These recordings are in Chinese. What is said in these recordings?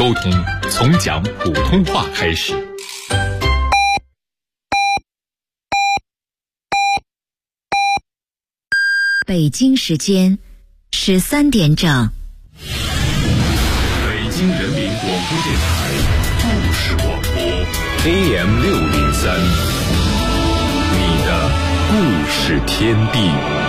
沟通从讲普通话开始。 北京时间13点整。 北京人民广播电台故事广播 AM603，你的故事天地。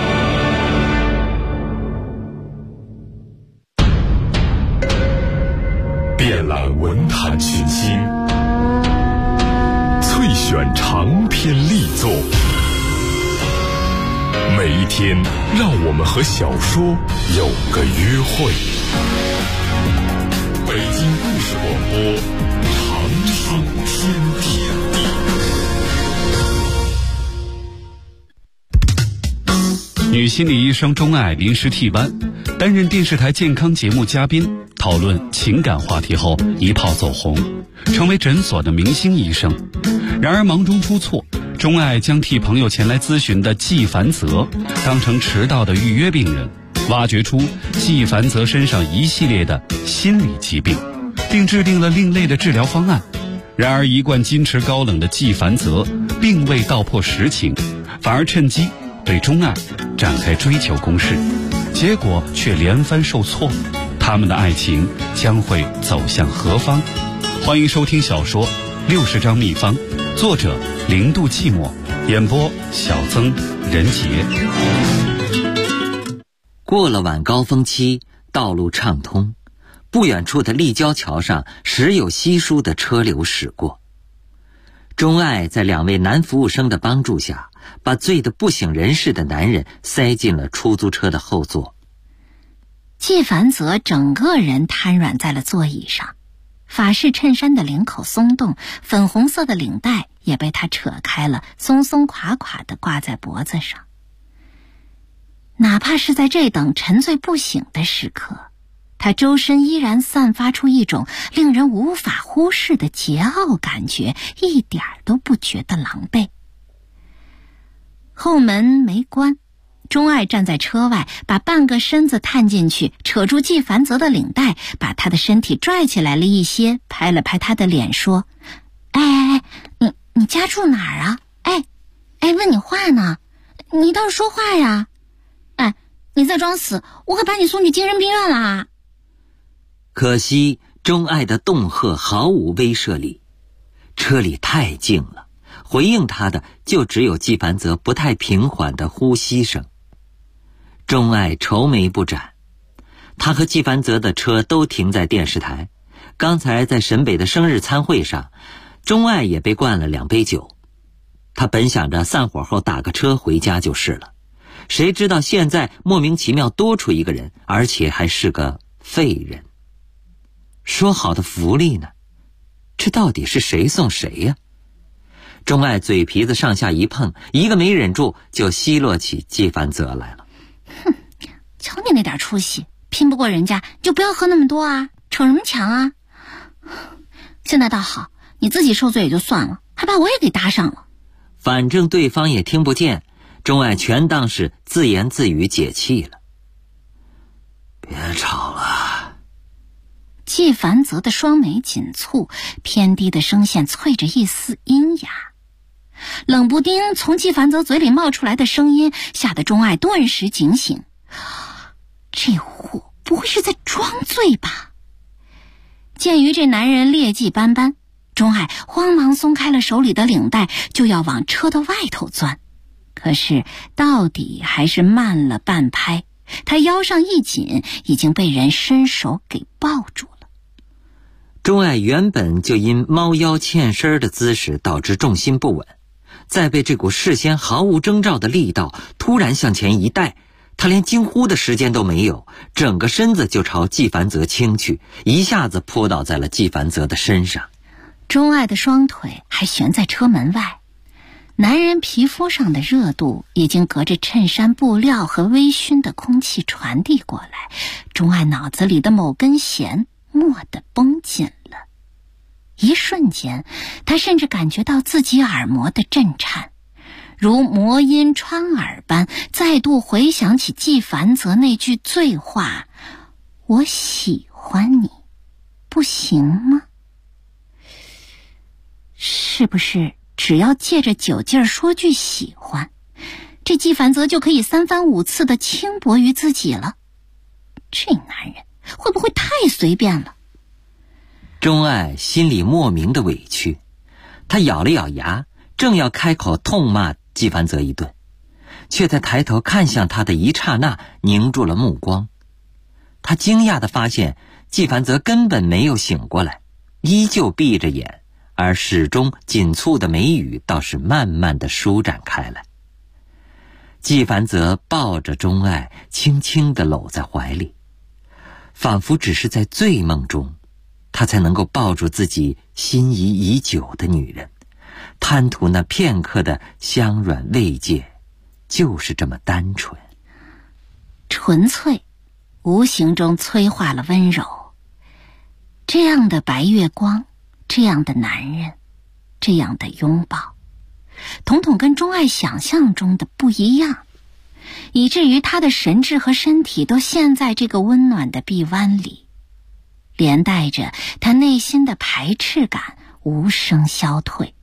遍览文坛群星，萃选长篇力作。每一天，让我们和小说有个约会。北京故事广播，长唱天地。 女心理医生钟爱临时替班，担任电视台健康节目嘉宾，讨论情感话题后一炮走红，成为诊所的明星医生。然而忙中出错，钟爱将替朋友前来咨询的纪凡泽当成迟到的预约病人，挖掘出纪凡泽身上一系列的心理疾病，并制定了另类的治疗方案。然而一贯矜持高冷的纪凡泽并未道破实情，反而趁机对钟爱展开追求攻势，结果却连番受挫。他们的爱情将会走向何方？欢迎收听小说《60张秘方》，作者0度寂寞，演播小曾、任杰。 过了晚高峰期，道路畅通，不远处的立交桥上时有稀疏的车流驶过。钟爱在2位男服务生的帮助下，把醉得不省人事的男人塞进了出租车的后座。 纪凡泽整个人瘫软在了座椅上，法式衬衫的领口松动，粉红色的领带也被他扯开了，松松垮垮地挂在脖子上。哪怕是在这等沉醉不醒的时刻，他周身依然散发出一种令人无法忽视的桀骜感觉，一点都不觉得狼狈。后门没关，钟爱站在车外，把半个身子探进去，扯住纪凡泽的领带，把他的身体拽起来了一些，拍了拍他的脸说：你家住哪儿啊？问你话呢，你倒是说话呀。你再装死，我可把你送去精神病院啦。 可惜钟爱的恫吓毫无威慑力，车里太静了，回应他的就只有纪凡泽不太平缓的呼吸声。钟爱愁眉不展，他和纪凡泽的车都停在电视台。刚才在沈北的生日餐会上，钟爱也被灌了2杯酒。他本想着散伙后打个车回家就是了，谁知道现在莫名其妙多出一个人，而且还是个废人。说好的福利呢？这到底是谁送谁呀？钟爱嘴皮子上下一碰，一个没忍住就奚落起纪凡泽来了。 瞧你那点出息，拼不过人家就不要喝那么多啊，逞什么强啊？现在倒好，你自己受罪也就算了，还把我也给搭上了。 反正对方也听不见，钟爱全当是自言自语解气了。别吵了。 纪凡泽的双眉紧蹙，偏低的声线淬着一丝阴哑。冷不丁从纪凡泽嘴里冒出来的声音，吓得钟爱顿时警醒。这货不会是在装醉吧？鉴于这男人劣迹斑斑，钟爱慌忙松开了手里的领带，就要往车的外头钻。可是到底还是慢了半拍，他腰上一紧，已经被人伸手给抱住了。 钟爱原本就因猫腰欠身的姿势导致重心不稳，再被这股事先毫无征兆的力道突然向前一带，他连惊呼的时间都没有，整个身子就朝纪凡泽倾去，一下子扑倒在了纪凡泽的身上。 钟爱的双腿还悬在车门外，男人皮肤上的热度已经隔着衬衫布料和微醺的空气传递过来，钟爱脑子里的某根弦蓦地绷紧了。一瞬间，他甚至感觉到自己耳膜的震颤，如魔音穿耳般再度回想起纪凡泽那句醉话：我喜欢你， 不行吗？是不是只要借着酒劲儿说句喜欢，这纪梵泽就可以三番五次的轻薄于自己了？这男人会不会太随便了？ 钟爱心里莫名的委屈，他咬了咬牙，正要开口痛骂纪梵泽一顿，却在抬头看向他的一刹那凝住了目光。他惊讶地发现纪梵泽根本没有醒过来，依旧闭着眼，而始终紧蹙的眉宇倒是慢慢地舒展开来。纪梵泽抱着钟爱，轻轻地搂在怀里，仿佛只是在醉梦中，他才能够抱住自己心仪已久的女人，贪图那片刻的香软慰藉，就是这么单纯、 纯粹，无形中催化了温柔。这样的白月光，这样的男人，这样的拥抱，统统跟钟爱想象中的不一样，以至于他的神智和身体都陷在这个温暖的臂弯里，连带着他内心的排斥感无声消退。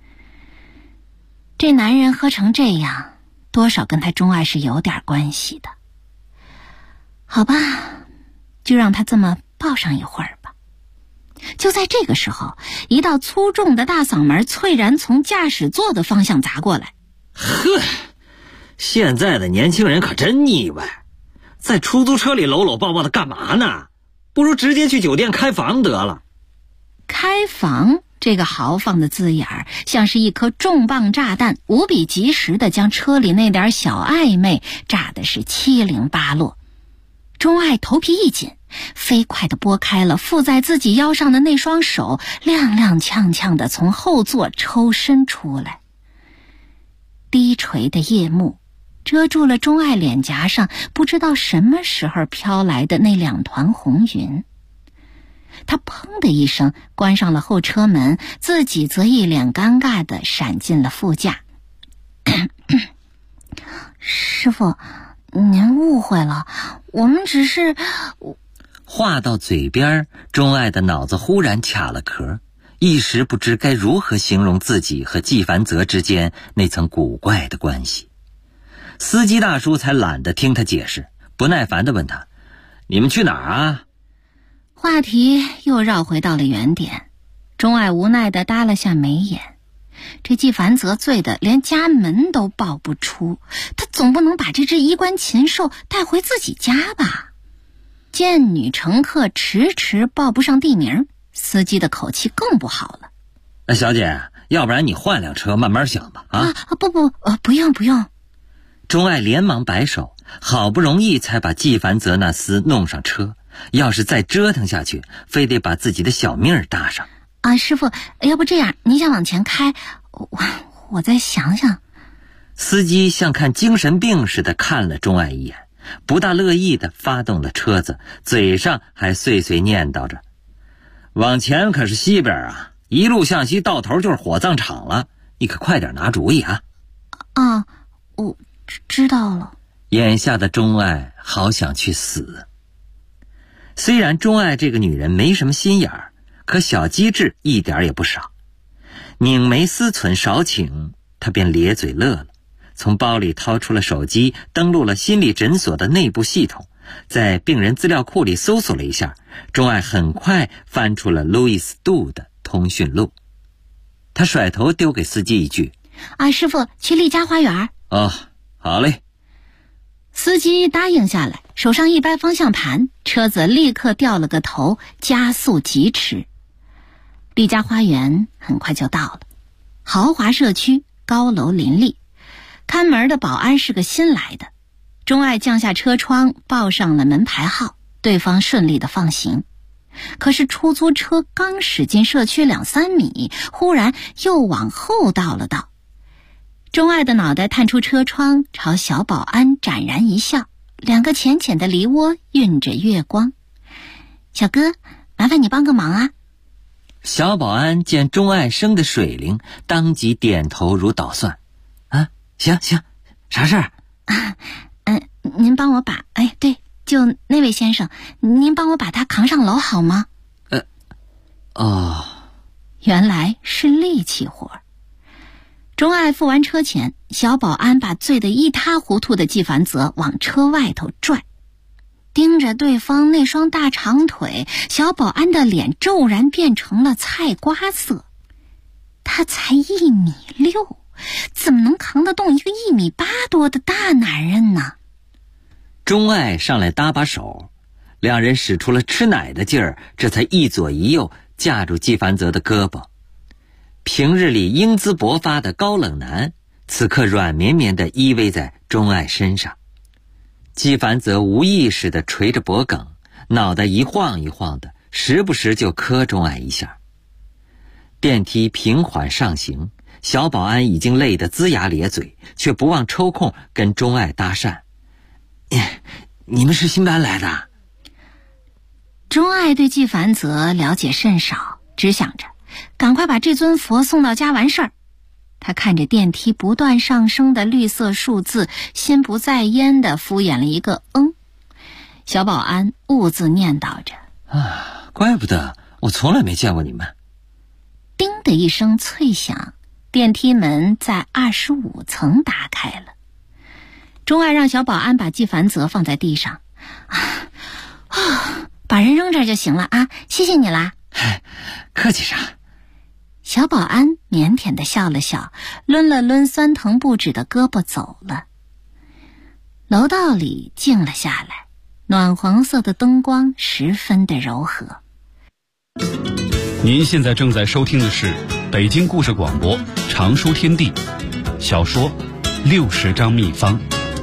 这男人喝成这样，多少跟他钟爱是有点关系的。好吧，就让他这么抱上一会儿吧。就在这个时候，一道粗重的大嗓门猝然从驾驶座的方向砸过来。 呵，现在的年轻人可真腻歪，在出租车里搂搂抱抱的干嘛呢？不如直接去酒店开房得了。 开房这个豪放的字眼儿，像是一颗重磅炸弹，无比及时地将车里那点小暧昧炸得是七零八落。钟爱头皮一紧，飞快地拨开了附在自己腰上的那双手，踉踉跄跄地从后座抽身出来。低垂的夜幕遮住了钟爱脸颊上不知道什么时候飘来的那两团红云。他砰的一声关上了后车门，自己则一脸尴尬地闪进了副驾。师傅，您误会了，我们只是…… 话到嘴边，钟爱的脑子忽然卡了壳，一时不知该如何形容自己和纪梵泽之间那层古怪的关系。司机大叔才懒得听他解释，不耐烦地问他：“你们去哪儿啊？” 话题又绕回到了原点。钟爱无奈地耷了下眉眼，这纪梵泽醉得连家门都报不出，他总不能把这只衣冠禽兽带回自己家吧？见女乘客迟迟报不上地名，司机的口气更不好了。 小姐，要不然你换辆车慢慢想吧。 不用。 钟爱连忙摆手，好不容易才把纪梵泽那厮弄上车，要是再折腾下去，非得把自己的小命儿搭上。 师傅，要不这样，您先往前开，我再想想。 司机像看精神病似的看了钟爱一眼，不大乐意地发动了车子，嘴上还碎碎念叨着：“往前可是西边啊，一路向西到头就是火葬场了，你可快点拿主意啊！” 我知道了。 眼下的钟爱好想去死。虽然钟爱这个女人没什么心眼儿，可小机智一点也不少。拧眉思忖少顷，她便咧嘴乐了，从包里掏出了手机，登录了心理诊所的内部系统，在病人资料库里搜索了一下，钟爱很快翻出了路易斯·杜的通讯录。他甩头丢给司机一句：“ 师傅，去丽家花园。” 好嘞。 司机答应下来，手上一掰方向盘，车子立刻掉了个头，加速疾驰。丽家花园很快就到了，豪华社区，高楼林立，看门的保安是个新来的。钟爱降下车窗，报上了门牌号，对方顺利的放行。可是出租车刚驶进社区2-3米，忽然又往后倒了倒。钟爱的脑袋探出车窗，朝小保安展然一笑，两个浅浅的梨窝晕着月光。小哥，麻烦你帮个忙啊。 小保安见钟爱生的水灵，当即点头如捣蒜。行，啥事儿？ 您帮我把，对，就那位先生，您帮我把他扛上楼好吗？ 哦， 原来是力气活。钟爱付完车钱，小保安把醉得一塌糊涂的纪梵泽往车外头拽，盯着对方那双大长腿，小保安的脸骤然变成了菜瓜色。他才1.6米，怎么能扛得动一个1.8米多的大男人呢？ 钟爱上来搭把手，两人使出了吃奶的劲儿，这才一左一右架住纪梵泽的胳膊。平日里英姿勃发的高冷男，此刻软绵绵地依偎在钟爱身上。纪梵泽无意识地垂着脖颈，脑袋一晃一晃的，时不时就磕钟爱一下。电梯平缓上行，小保安已经累得龇牙咧嘴，却不忘抽空跟钟爱搭讪。你们是新搬来的？ 钟爱对纪梵泽了解甚少，只想着赶快把这尊佛送到家完事儿。他看着电梯不断上升的绿色数字，心不在焉地敷衍了一个小保安兀自念叨着： 怪不得我从来没见过你们。 叮的一声脆响，电梯门在25层打开了。钟爱让小保安把纪梵泽放在地上，把人扔这儿就行了啊，谢谢你啦。 客气啥？ 小保安腼腆地笑了笑，抡了抡酸疼不止的胳膊走了。楼道里静了下来，暖黄色的灯光十分的柔和。 您现在正在收听的是北京故事广播常书天地小说60张秘方。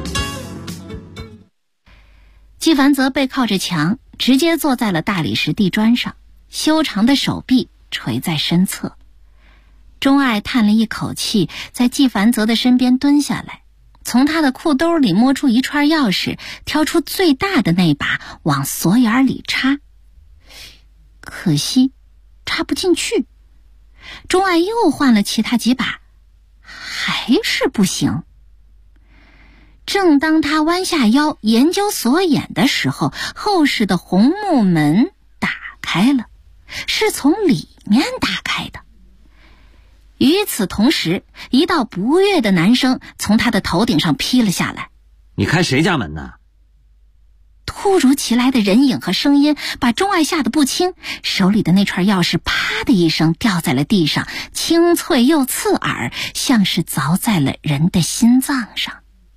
纪梵泽背靠着墙，直接坐在了大理石地砖上，修长的手臂垂在身侧。钟爱叹了一口气，在纪梵泽的身边蹲下来，从他的裤兜里摸出一串钥匙，挑出最大的那把往锁眼里插。可惜插不进去。钟爱又换了其他几把，还是不行。正当他弯下腰研究锁眼的时候，后室的红木门打开了，是从里面打开的。与此同时，一道不悦的男声从他的头顶上劈了下来。 你开谁家门呢？ 突如其来的人影和声音把钟爱吓得不轻，手里的那串钥匙啪的一声掉在了地上，清脆又刺耳，像是凿在了人的心脏上。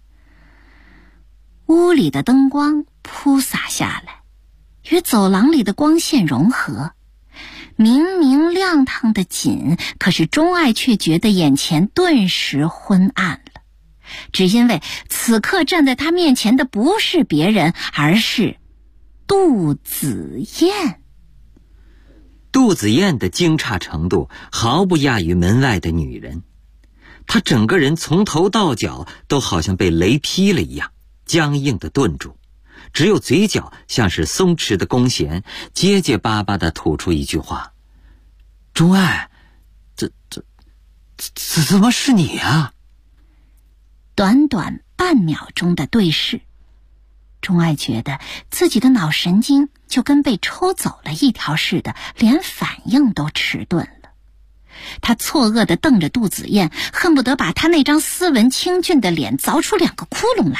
屋里的灯光铺洒下来，与走廊里的光线融合，明明亮堂的紧，可是钟爱却觉得眼前顿时昏暗了，只因为此刻站在他面前的不是别人，而是杜子燕。 杜子燕的惊诧程度毫不亚于门外的女人，她整个人从头到脚都好像被雷劈了一样，僵硬地顿住，只有嘴角像是松弛的弓弦，结结巴巴地吐出一句话：钟爱，怎么是你啊？ 短短半秒钟的对视，钟爱觉得自己的脑神经就跟被抽走了一条似的，连反应都迟钝了。他错愕地瞪着杜子燕，恨不得把他那张斯文清俊的脸凿出2个窟窿来。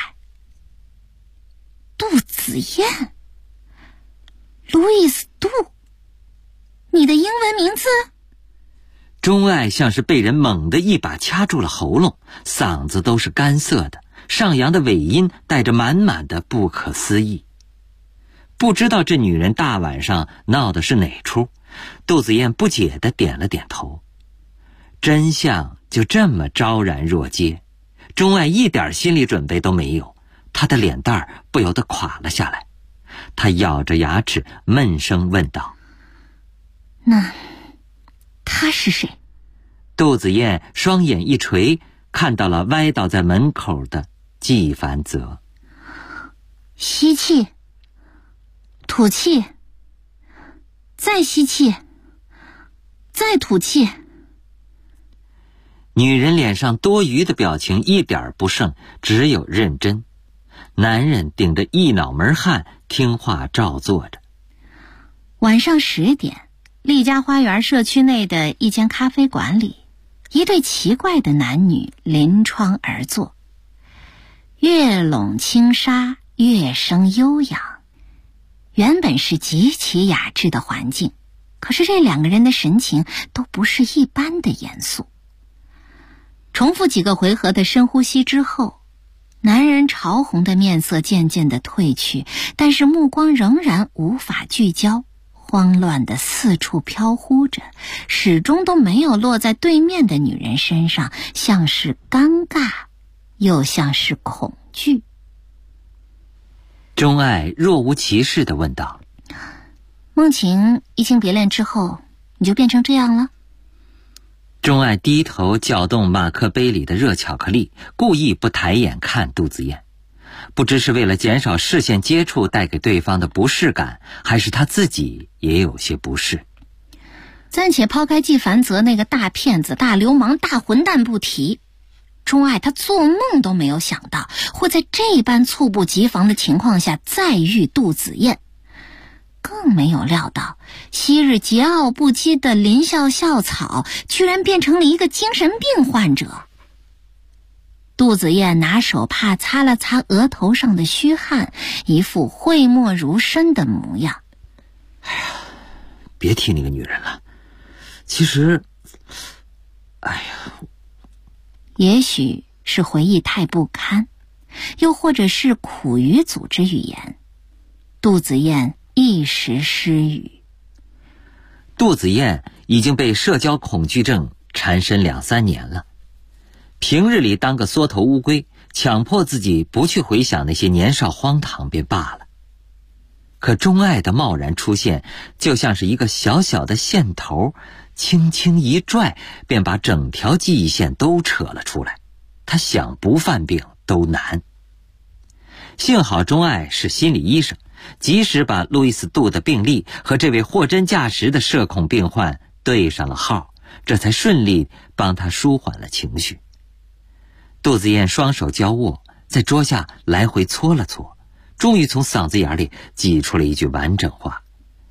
杜子燕，路易斯杜，你的英文名字？ 钟爱像是被人猛地一把掐住了喉咙，嗓子都是干涩的，上扬的尾音带着满满的不可思议。不知道这女人大晚上闹的是哪出，杜子燕不解地点了点头。真相就这么昭然若揭，钟爱一点心理准备都没有，她的脸蛋儿不由得垮了下来。她咬着牙齿闷声问道： 那他是谁？ 杜子燕双眼一垂，看到了歪倒在门口的纪梵泽。 吸气，吐气，再吸气，再吐气。 女人脸上多余的表情一点不剩，只有认真。男人顶着一脑门汗，听话照做着。 晚上10点， 丽家花园社区内的一间咖啡馆里，一对奇怪的男女临窗而坐，月笼轻纱，乐声悠扬。原本是极其雅致的环境，可是这两个人的神情都不是一般的严肃。重复几个回合的深呼吸之后，男人潮红的面色渐渐地褪去，但是目光仍然无法聚焦，慌乱地四处飘忽着，始终都没有落在对面的女人身上，像是尴尬，又像是恐惧。 钟爱若无其事地问道： 梦晴移情别恋之后，你就变成这样了？ 钟爱低头搅动马克杯里的热巧克力，故意不抬眼看杜子燕，不知是为了减少视线接触带给对方的不适感，还是他自己也有些不适。 暂且抛开纪梵泽那个大骗子、大流氓、大混蛋不提，钟爱他做梦都没有想到会在这般猝不及防的情况下再遇杜子燕，更没有料到昔日桀骜不羁的林笑笑草居然变成了一个精神病患者。杜子燕拿手帕擦了擦额头上的虚汗，一副讳莫如深的模样。 哎呀，别提那个女人了。其实， 也许是回忆太不堪，又或者是苦于组织语言，杜子燕一时失语。 杜子燕已经被社交恐惧症缠身2-3年了，平日里当个缩头乌龟，强迫自己不去回想那些年少荒唐便罢了。可钟爱的贸然出现，就像是一个小小的线头，轻轻一拽，便把整条记忆线都扯了出来，他想不犯病都难。幸好钟爱是心理医生，及时把路易斯·杜的病历和这位货真价实的社恐病患对上了号，这才顺利帮他舒缓了情绪。杜子燕双手交握，在桌下来回搓了搓，终于从嗓子眼里挤出了一句完整话：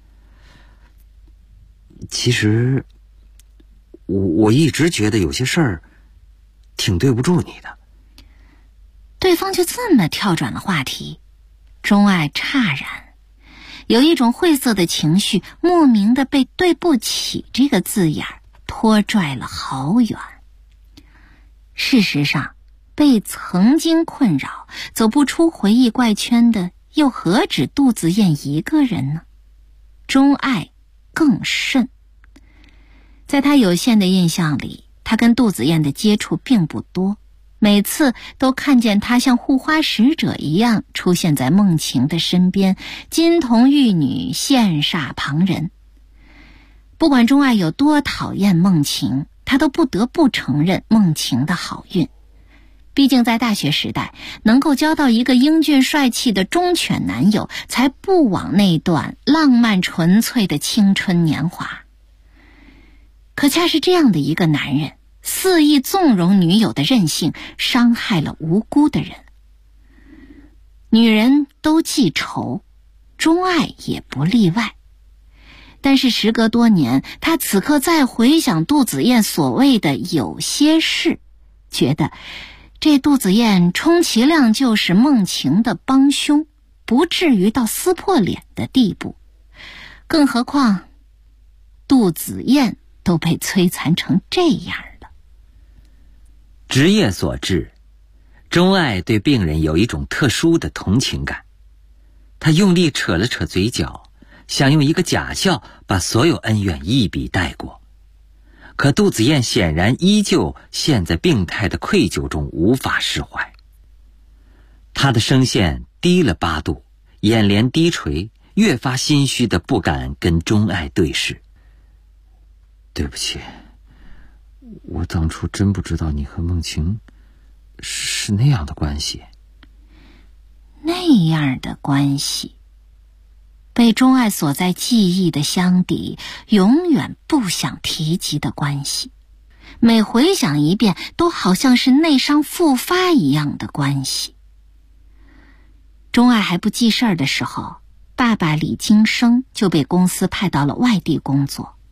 其实我一直觉得有些事儿挺对不住你的。 对方就这么跳转了话题，钟爱诧然，有一种晦涩的情绪莫名的被对不起这个字眼拖拽了好远。事实上，被曾经困扰走不出回忆怪圈的又何止杜子燕一个人呢？钟爱更甚。在他有限的印象里，他跟杜子燕的接触并不多，每次都看见他像护花使者一样出现在梦晴的身边，金童玉女，羡煞旁人。不管钟爱有多讨厌梦晴，他都不得不承认梦晴的好运。毕竟在大学时代，能够交到一个英俊帅气的忠犬男友，才不枉那段浪漫纯粹的青春年华。可恰是这样的一个男人，肆意纵容女友的任性，伤害了无辜的人。女人都记仇，钟爱也不例外。但是时隔多年，他此刻再回想杜子燕所谓的有些事，觉得这杜子燕充其量就是梦晴的帮凶，不至于到撕破脸的地步。更何况杜子燕都被摧残成这样了。 职业所致，钟爱对病人有一种特殊的同情感。他用力扯了扯嘴角，想用一个假笑把所有恩怨一笔带过。可杜子燕显然依旧陷在病态的愧疚中，无法释怀。他的声线低了8度，眼帘低垂，越发心虚的不敢跟钟爱对视。对不起，我当初真不知道你和梦晴是那样的关系。 那样的关系，被钟爱锁在记忆的箱底，永远不想提及的关系，每回想一遍都好像是内伤复发一样的关系。钟爱还不记事儿的时候，爸爸李京生就被公司派到了外地工作，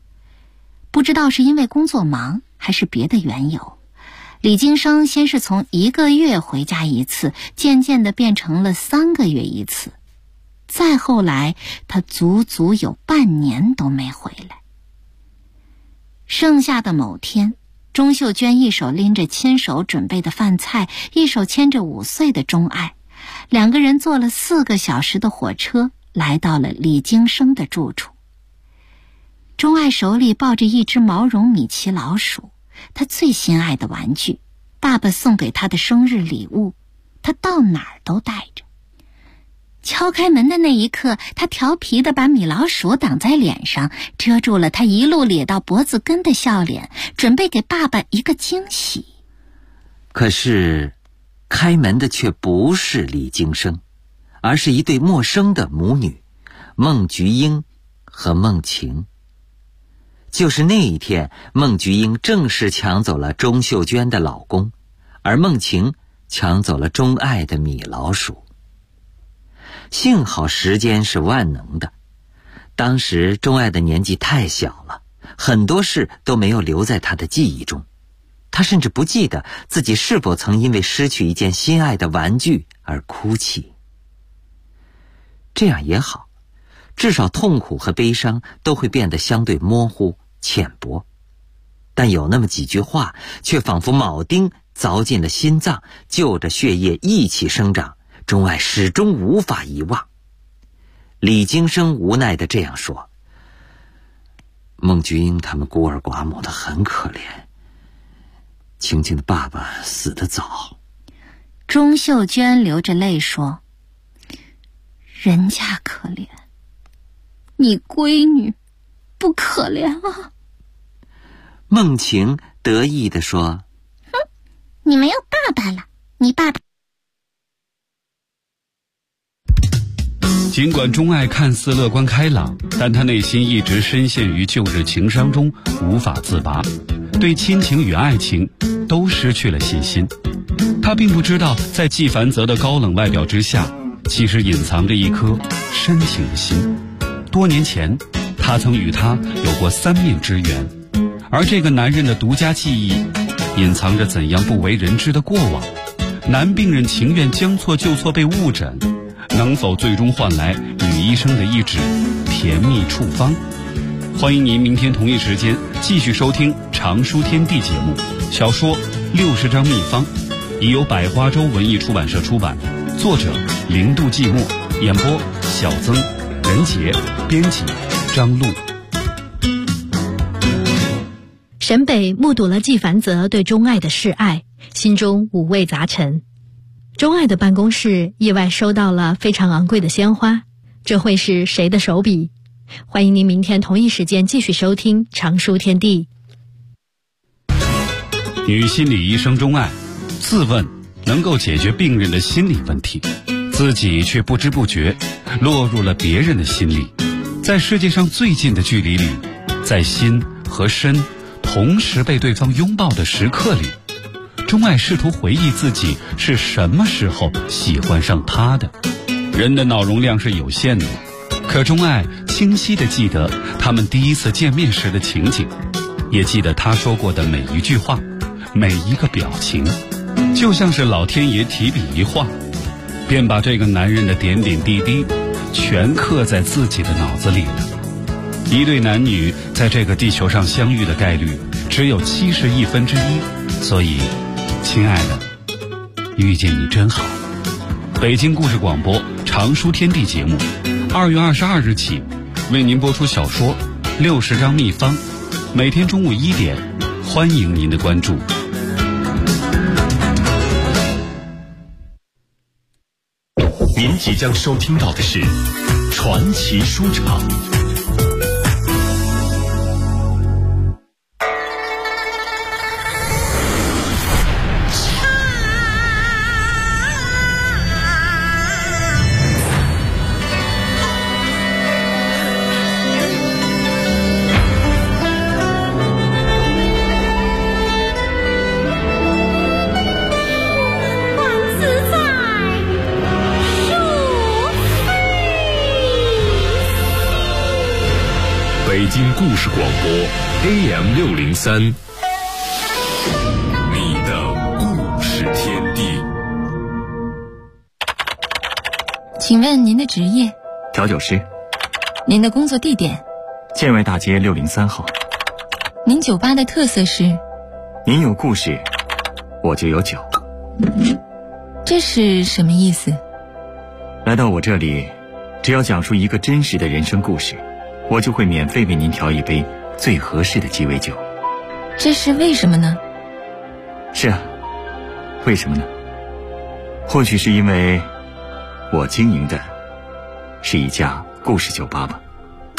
不知道是因为工作忙还是别的缘由，李京生先是从1个月回家一次，渐渐地变成了3个月一次，再后来他足足有半年都没回来。盛夏的某天，钟秀娟一手拎着亲手准备的饭菜，一手牵着5岁的钟爱，2个人坐了4个小时的火车，来到了李京生的住处。钟爱手里抱着一只毛绒米奇老鼠，他最心爱的玩具，爸爸送给他的生日礼物，他到哪儿都带着。敲开门的那一刻，他调皮地把米老鼠挡在脸上，遮住了他一路咧到脖子根的笑脸，准备给爸爸一个惊喜。 可是开门的却不是李京生，而是一对陌生的母女，孟菊英和孟晴。就是那一天，孟菊英正式抢走了钟秀娟的老公，而孟晴抢走了钟爱的米老鼠。幸好时间是万能的，当时钟爱的年纪太小了，很多事都没有留在他的记忆中，他甚至不记得自己是否曾因为失去一件心爱的玩具而哭泣。这样也好，至少痛苦和悲伤都会变得相对模糊浅薄，但有那么几句话却仿佛铆钉凿进了心脏，就着血液一起生长，钟爱始终无法遗忘。李京生无奈地这样说：孟菊英他们孤儿寡母的很可怜，晴晴的爸爸死得早。 钟秀娟流着泪说：人家可怜，你闺女不可怜啊。 孟晴得意地说： 你没有爸爸了，你爸爸。 尽管钟爱看似乐观开朗，但他内心一直深陷于旧日情伤中无法自拔，对亲情与爱情都失去了信心。他并不知道，在纪梵泽的高冷外表之下，其实隐藏着一颗深情的心。多年前，他曾与他有过3面之缘，而这个男人的独家记忆，隐藏着怎样不为人知的过往。男病人情愿将错就错被误诊，能否最终换来女医生的一纸甜蜜处方？欢迎您明天同一时间继续收听常书天地节目。小说60张秘方已由百花洲文艺出版社出版，作者零度寂寞，演播小曾、任杰，编辑张璐。 沈北目睹了纪梵泽对钟爱的示爱，心中五味杂陈。钟爱的办公室意外收到了非常昂贵的鲜花，这会是谁的手笔？欢迎您明天同一时间继续收听常书天地。 女心理医生钟爱自问能够解决病人的心理问题，自己却不知不觉落入了别人的心里。在世界上最近的距离里，在心和身同时被对方拥抱的时刻里，钟爱试图回忆自己是什么时候喜欢上他的。人的脑容量是有限的，可钟爱清晰地记得他们第一次见面时的情景，也记得他说过的每一句话，每一个表情，就像是老天爷提笔一画，便把这个男人的点点滴滴全刻在自己的脑子里了。一对男女在这个地球上相遇的概率只有1/71，所以亲爱的，遇见你真好。北京故事广播常书天地节目2月22日起为您播出小说60张秘方，每天中午1点，欢迎您的关注。 您即将收听到的是传奇书场。 事广播 AM603， 你的故事天地。 请问您的职业？ 调酒师。 您的工作地点？ 建外大街603号。 您酒吧的特色是？ 您有故事，我就有酒。 这是什么意思？ 来到我这里，只要讲述一个真实的人生故事，我就会免费为您调一杯最合适的鸡尾酒。 这是为什么呢？ 是啊，为什么呢？或许是因为我经营的是一家故事酒吧吧。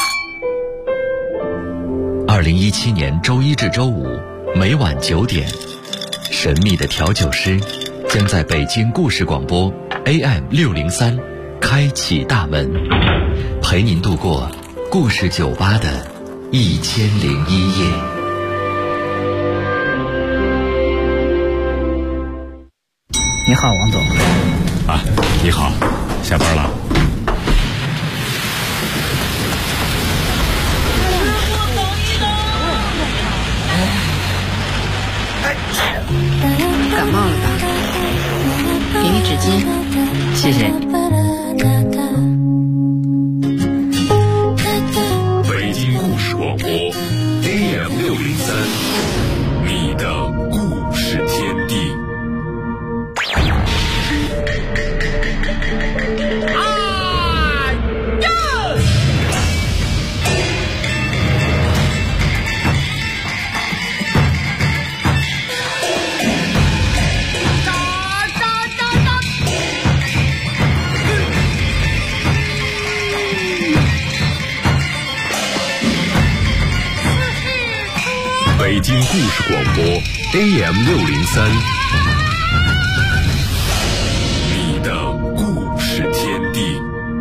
2017年周一至周五每晚9点，神秘的调酒师将在北京故事广播 AM603 开启大门，陪您度过故事酒吧的1001夜。 你好，王总。 啊，你好，下班了。 感冒了吧？给你纸巾。 谢谢。 北京故事广播 AM603， 你的故事天地。北京故事广播 AM603， 你的故事天地。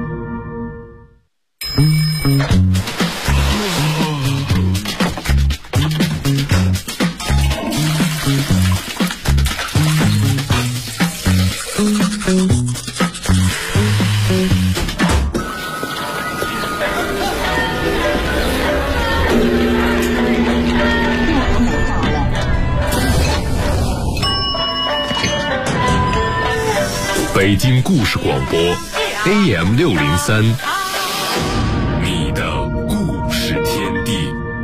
北京故事广播 AM603， 你的故事天地。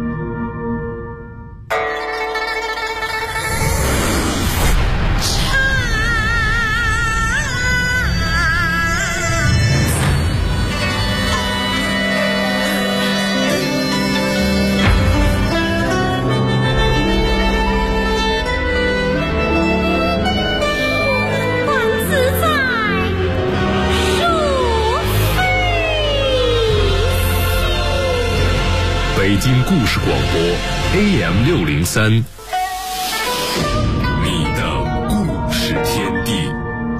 北京故事广播 AM603， 你的故事天地。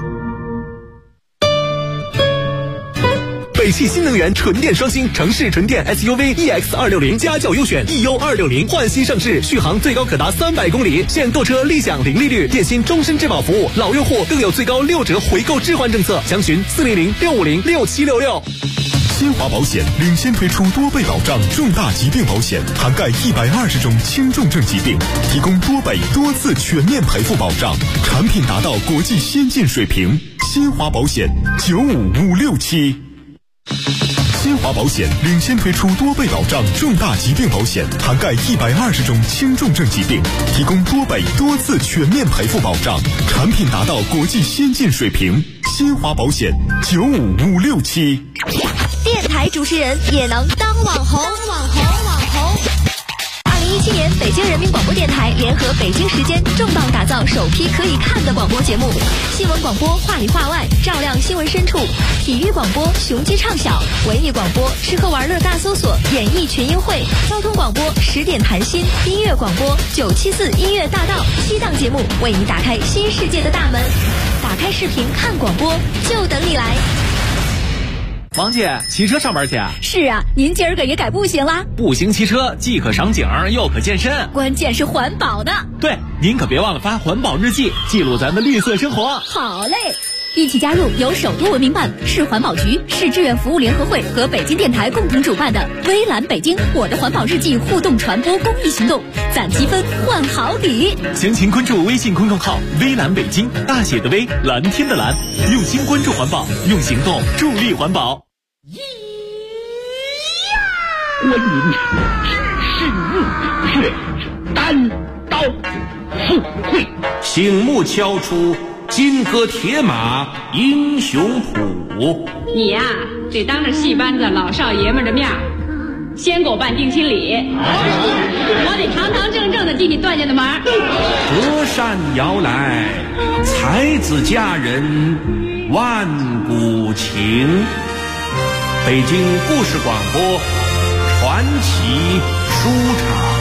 北汽新能源纯电双星城市纯电 SUV EX260家轿优选 EU260 焕新上市，续航最高可达300公里，现购车立享零利率，电信终身质保服务，老用户更有最高6折回购置换政策，详询400-650-6766。 新华保险领先推出多倍保障重大疾病保险，涵盖120种轻重症疾病，提供多倍多次全面赔付保障，产品达到国际先进水平。新华保险95567。新华保险领先推出多倍保障重大疾病保险，涵盖120种轻重症疾病，提供多倍多次全面赔付保障，产品达到国际先进水平。新华保险95567。 电台主持人也能当网红。2017年，北京人民广播电台联合北京时间重磅打造首批可以看的广播节目：新闻广播话里话外，照亮新闻深处；体育广播雄鸡唱晓；文艺广播吃喝玩乐大搜索，演艺群英会；交通广播10点谈心；音乐广播974音乐大道。7档节目为你打开新世界的大门。打开视频看广播，就等你来。 王姐，骑车上班去啊？ 是啊，您今儿个也改步行啦？ 步行骑车既可赏景又可健身， 关键是环保的。 对，您可别忘了发环保日记，记录咱们绿色生活。 好嘞。 一起加入由首都文明办、市环保局、市志愿服务联合会和北京电台共同主办的微蓝北京我的环保日记互动传播公益行动，攒积分换好礼。 详情关注微信公众号微蓝北京，大写的微，蓝天的蓝，用心关注环保，用行动助力环保。 观音知识入血，单刀赴会， 醒目敲出金戈铁马英雄谱。 你呀，得当着戏班子老少爷们的面先给我办定亲礼，我得堂堂正正的进你段家的门。 隔山遥来，才子佳人万古情。北京故事广播传奇书场。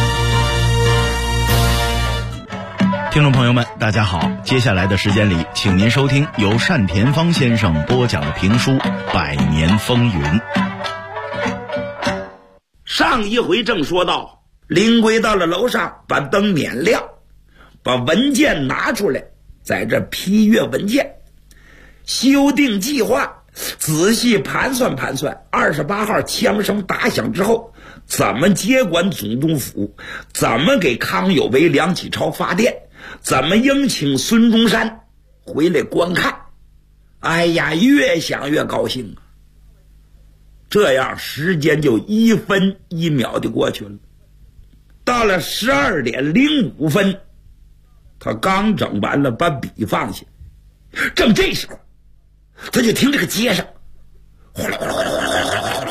听众朋友们大家好，接下来的时间里请您收听由单田芳先生播讲的评书《百年风云》。 上一回正说到，林龟到了楼上，把灯免亮，把文件拿出来，在这批阅文件，修订计划，仔细盘算盘算28号枪声打响之后，怎么接管总督府，怎么给康有为、梁启超发电，怎么迎请孙中山回来观看。哎呀，越想越高兴啊！这样时间就1分1秒的过去了。到了12点05分，他刚整完了，把笔放下，正这时候，他就听这个街上呼啦呼啦呼啦呼啦呼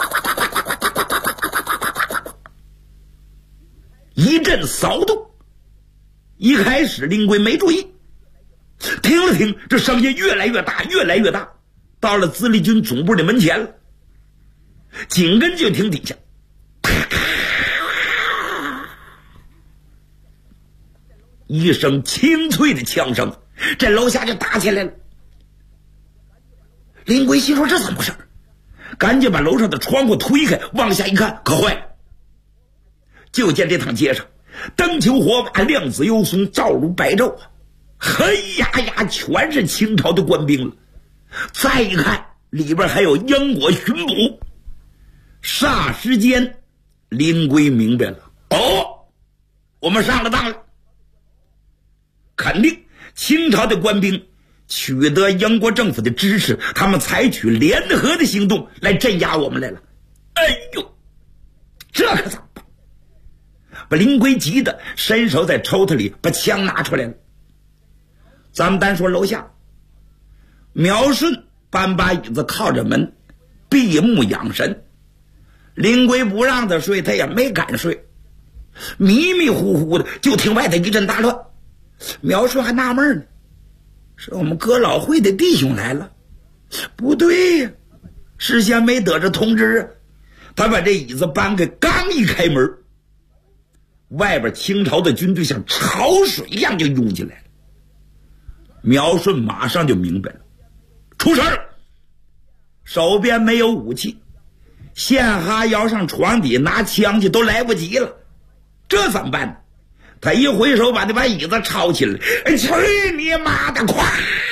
啦一阵骚动。一开始林龟没注意，听了听，这声音越来越大，越来越大，到了自立军总部的门前了。紧跟就听底下一声清脆的枪声，这楼下就打起来了。林龟心说这怎么回事，赶紧把楼上的窗户推开，往下一看，可坏了。就见这趟街上灯球火把，亮紫幽松，照如白昼啊！嘿呀呀，全是清朝的官兵了。再一看，里边还有英国巡捕。霎时间，林龟明白了，哦，我们上了当了。肯定清朝的官兵取得英国政府的支持，他们采取联合的行动来镇压我们来了。哎呦，这可咋办？把林龟急得伸手在抽屉里把枪拿出来了。咱们单说楼下，苗顺搬把椅子靠着门，闭目养神。林龟不让他睡，他也没敢睡，迷迷糊糊的就听外头一阵大乱。苗顺还纳闷呢，是我们哥老会的弟兄来了？不对呀，事先没得着通知啊。他把这椅子搬开，刚一开门，外边清朝的军队像潮水一样就涌进来了。苗顺马上就明白了，出事了，手边没有武器，现哈摇上床底拿枪去都来不及了，这怎么办呢？他一回手把那把椅子抄起来，哎，去你妈的！咵！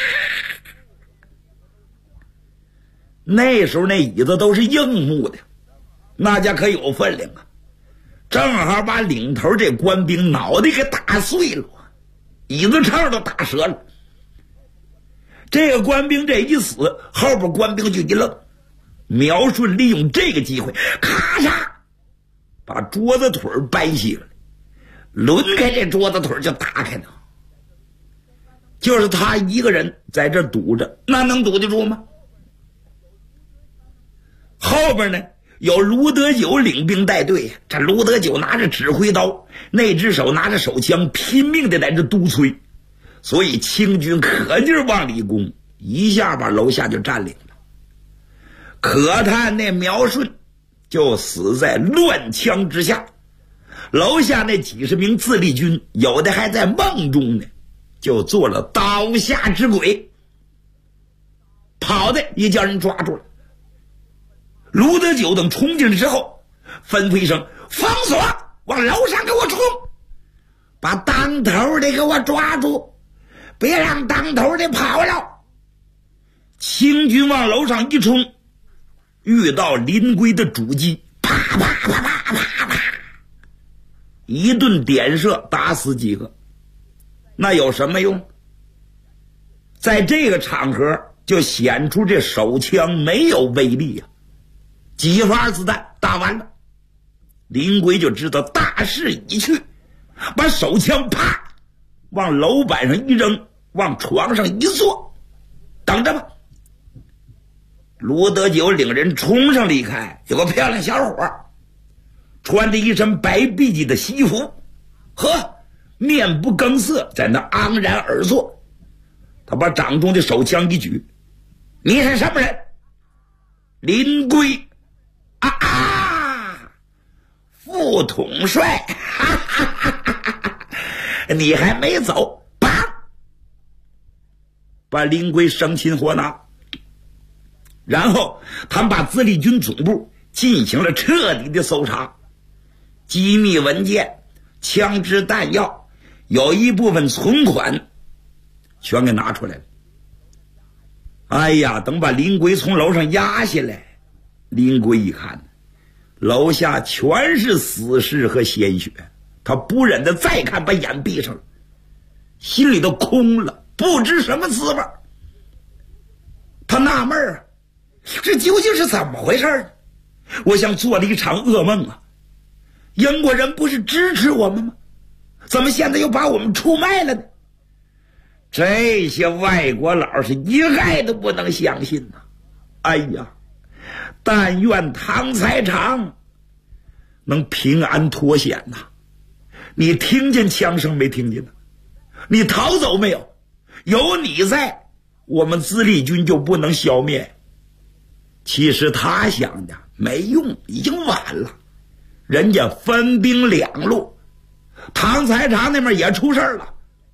那时候那椅子都是硬木的，那家可有分量啊，正好把领头这官兵脑袋给打碎了，椅子梢都打折了。这个官兵这一死，后边官兵就一愣。苗顺利用这个机会，咔嚓把桌子腿掰细了，抡开这桌子腿就打开了。就是他一个人在这堵着，那能堵得住吗？后边呢有卢德九领兵带队，这卢德九拿着指挥刀，那只手拿着手枪，拼命的在这督催，所以清军可劲儿往里攻，一下把楼下就占领了。可叹那苗顺就死在乱枪之下，楼下那几十名自立军有的还在梦中呢，就做了刀下之鬼，跑的也叫人抓住了。卢德九等冲进来之后，吩咐一声封锁，往楼上给我冲，把当头的给我抓住，别让当头的跑了。 清军往楼上一冲，遇到林龟的主机，啪啪啪啪啪啪，一顿点射打死几个。那有什么用？在这个场合就显出这手枪没有威力啊！几发子弹打完了，林龟就知道大势已去，把手枪啪往楼板上一扔，往床上一坐，等着吧。卢德九领人冲上离开，有个漂亮小伙，穿着一身白碧鸡的西服，呵，面不更色，在那昂然而坐。他把掌中的手枪一举，你是什么人？林龟副统帅，哈哈哈哈，你还没走，啪，把林龟生擒活拿。然后他们把自立军总部进行了彻底的搜查，机密文件、枪支弹药，有一部分存款全给拿出来了。哎呀，等把林龟从楼上压下来，林龟一看楼下全是死尸和鲜血，他不忍的再看，把眼闭上了，心里都空了，不知什么滋味。他纳闷啊，这究竟是怎么回事呢？我像做了一场噩梦啊！英国人不是支持我们吗？怎么现在又把我们出卖了呢？这些外国佬是一概都不能相信呐！哎呀，但愿唐才常能平安脱险呐！你听见枪声没听见呢？你逃走没有？有你在，我们自立军就不能消灭。其实他想的没用，已经晚了，人家分兵两路，唐才常那边也出事了。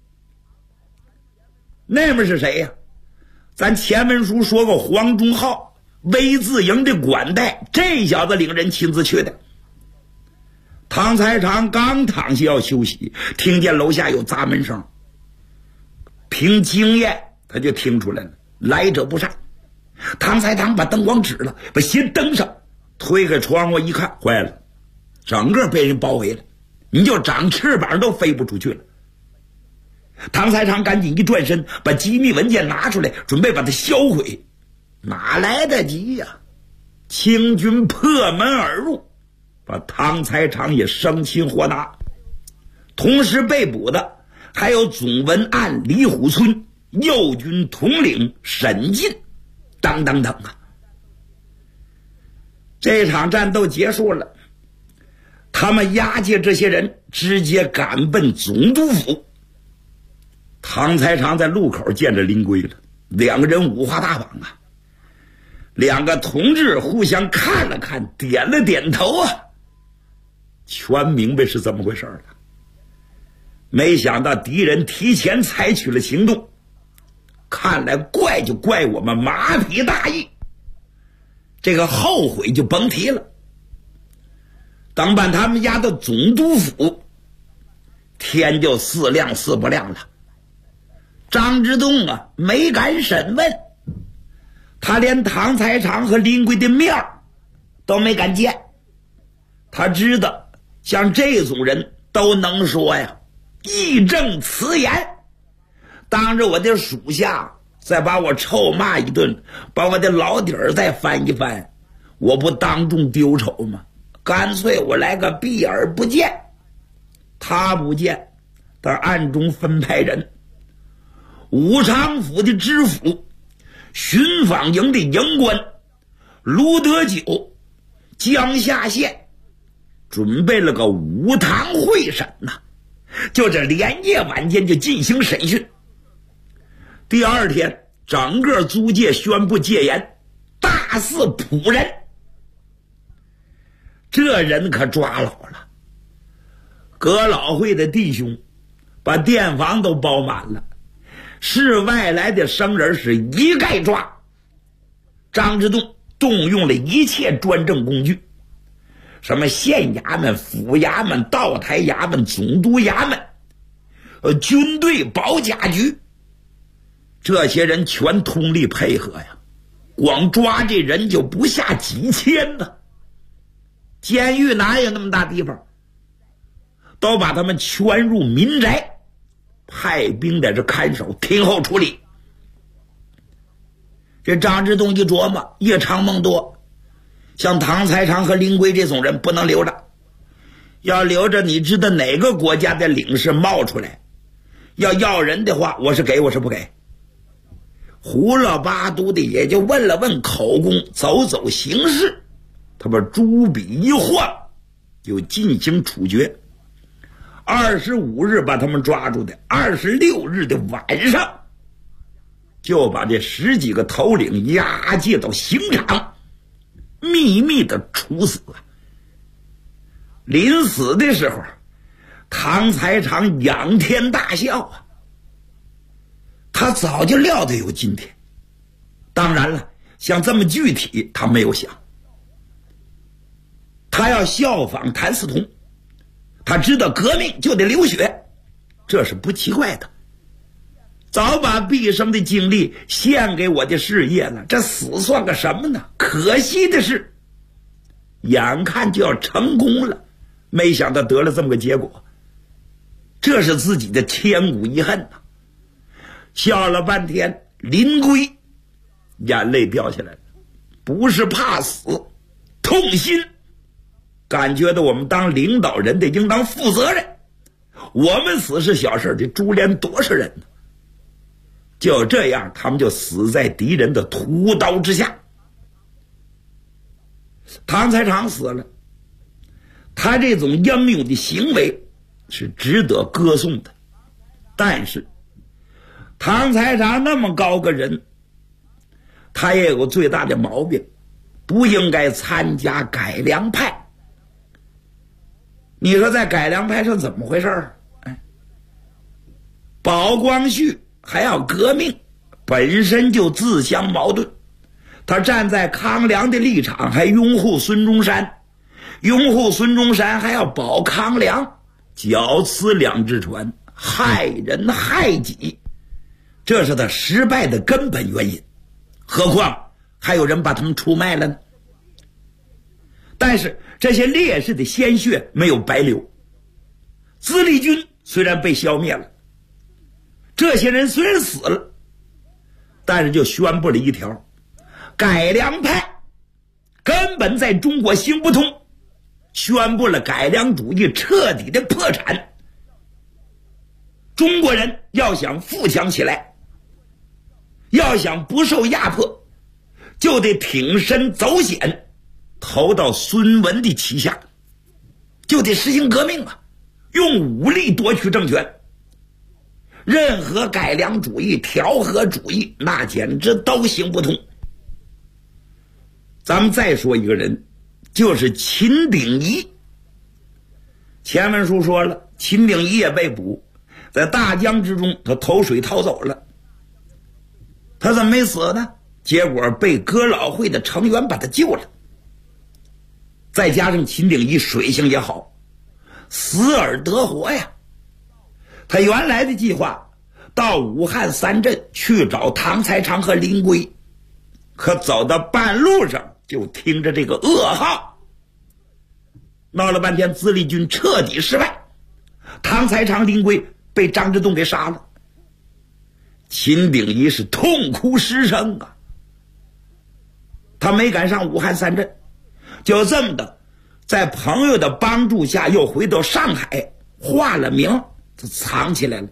那边是谁呀？咱前文书说过，黄忠浩 V 字营的管带，这小子领人亲自去的。唐才常刚躺下要休息，听见楼下有砸门声，凭经验他就听出来了，来者不善。唐才常把灯光指了，把鞋蹬上，推开窗户一看，坏了，整个被人包围了，你就长翅膀都飞不出去了。唐才常赶紧一转身，把机密文件拿出来，准备把它销毁。哪来得及呀？清军破门而入，把唐才常也生擒活拿。同时被捕的还有总文案李虎村、右军统领沈进等等等啊。这场战斗结束了，他们押解这些人直接赶奔总督府。唐才常在路口见着林龟了，两个人五花大绑啊。两个同志互相看了看，点了点头啊，全明白是怎么回事了。没想到敌人提前采取了行动，看来怪就怪我们马匹大意，这个后悔就甭提了。等把他们押到总督府，天就似亮似不亮了。张之洞啊，没敢审问，他连唐才常和林龟的面都没敢见。他知道像这种人都能说呀，义正辞严，当着我的属下再把我臭骂一顿，把我的老底儿再翻一翻，我不当众丢丑吗？干脆我来个避而不见。他不见，他暗中分派人，武昌府的知府、巡访营的营官卢德九、江夏县准备了个武堂会审呐，就这连夜晚间就进行审讯。第二天，整个租界宣布戒严，大肆捕人。这人可抓牢了，哥老会的弟兄把店房都包满了，市外来的生人是一概抓。张之洞动用了一切专政工具，什么县衙门、府衙门、道台衙门、总督衙门、军队保甲局，这些人全通力配合呀。 光抓这人就不下几千呢。监狱哪有那么大地方，都把他们圈入民宅，派兵在这看守，听候处理。这张之洞一琢磨，夜长梦多，像唐才常和林圭这种人不能留着，要留着你知道哪个国家的领事冒出来要人的话，我是给我是不给。胡了八嘟的也就问了问口供，走走形式，他把朱笔一晃就进行处决。25日把他们抓住的，26日的晚上就把这10几个头领押解到刑场，秘密的处死。临死的时候，唐才常仰天大笑啊！他早就料得有今天，当然了，像这么具体他没有想。他要效仿谭嗣同，他知道革命就得流血，这是不奇怪的。早把毕生的精力献给我的事业了，这死算个什么呢？可惜的是，眼看就要成功了，没想到得了这么个结果，这是自己的千古遗恨呐！笑了半天，林圭眼泪掉下来了，不是怕死，痛心，感觉到我们当领导人的应当负责任，我们死是小事，这株连多少人呢？就这样，他们就死在敌人的屠刀之下。唐才常死了，他这种英勇的行为是值得歌颂的，但是唐才常那么高个人，他也有最大的毛病，不应该参加改良派。你说在改良派上怎么回事？保光绪还要革命，本身就自相矛盾。他站在康梁的立场，还拥护孙中山，拥护孙中山还要保康梁，绞此两只船，害人害己，这是他失败的根本原因。何况还有人把他们出卖了呢。但是这些烈士的鲜血没有白流，自立军虽然被消灭了，这些人虽然死了，但是就宣布了一条，改良派根本在中国行不通，宣布了改良主义彻底的破产。中国人要想富强起来，要想不受压迫，就得挺身走险，投到孙文的旗下，就得实行革命啊，用武力夺取政权。任何改良主义、调和主义，那简直都行不通。咱们再说一个人，就是秦鼎仪。前文书说了，秦鼎仪也被捕，在大江之中他投水逃走了。他怎么没死呢？结果被哥老会的成员把他救了。再加上秦鼎仪水性也好，死而得活呀。他原来的计划到武汉三镇去找唐才常和林圭，可走到半路上就听着这个噩耗，闹了半天自立军彻底失败，唐才常、林圭被张之洞给杀了。秦鼎仪是痛哭失声啊，他没赶上武汉三镇，就这么的在朋友的帮助下又回到上海，化了名，他藏起来了。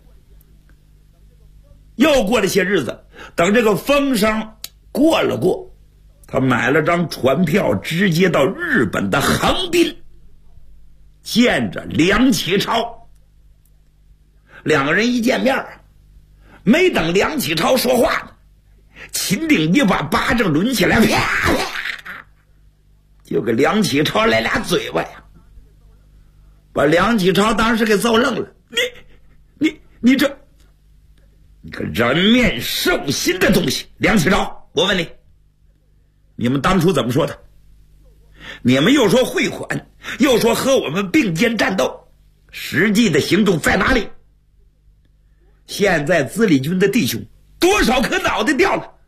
又过了些日子，等这个风声过了过，他买了张船票直接到日本的横滨，见着梁启超。两个人一见面，没等梁启超说话呢，秦鼎仪把巴掌抡起来，啪啪就给梁启超来俩嘴巴呀，把梁启超当时给揍愣了。你这你个人面兽心的东西！梁启超，我问你，你们当初怎么说的？你们又说汇款，又说和我们并肩战斗，实际的行动在哪里？现在自立军的弟兄多少颗脑袋掉了，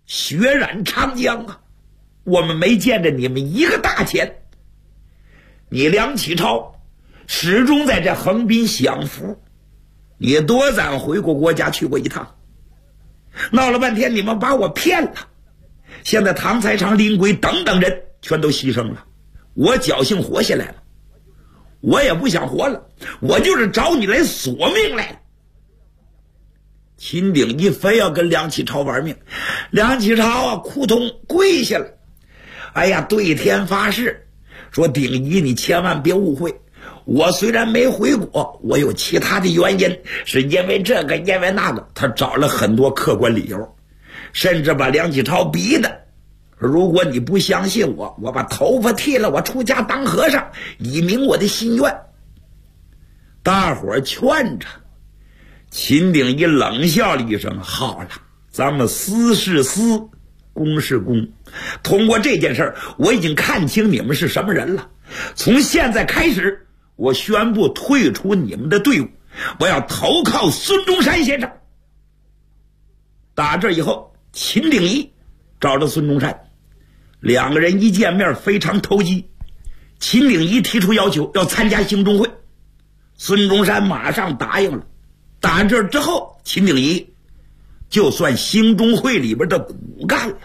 血染长江啊！我们没见着你们一个大钱。你梁启超始终在这横滨享福，你多咱回过国家去过一趟，闹了半天你们把我骗了。现在唐才常、林圭等等人全都牺牲了，我侥幸活下来了。我也不想活了，我就是找你来索命来了。秦鼎一非要跟梁启超玩命，梁启超啊扑通跪下了，哎呀，对天发誓说：鼎一你千万别误会，我虽然没回国，我有其他的原因，是因为这个因为那个。他找了很多客观理由，甚至把梁启超逼的，如果你不相信我，我把头发剃了，我出家当和尚，以明我的心愿。大伙儿劝着，秦鼎一冷笑了一声：好了，咱们私是私，公是公，通过这件事儿，我已经看清你们是什么人了。从现在开始，我宣布退出你们的队伍，我要投靠孙中山先生。打这以后，秦鼎一找着孙中山，两个人一见面非常投机。秦鼎一提出要求要参加兴中会，孙中山马上答应了。打这之后，秦鼎一就算兴中会里边的骨干了。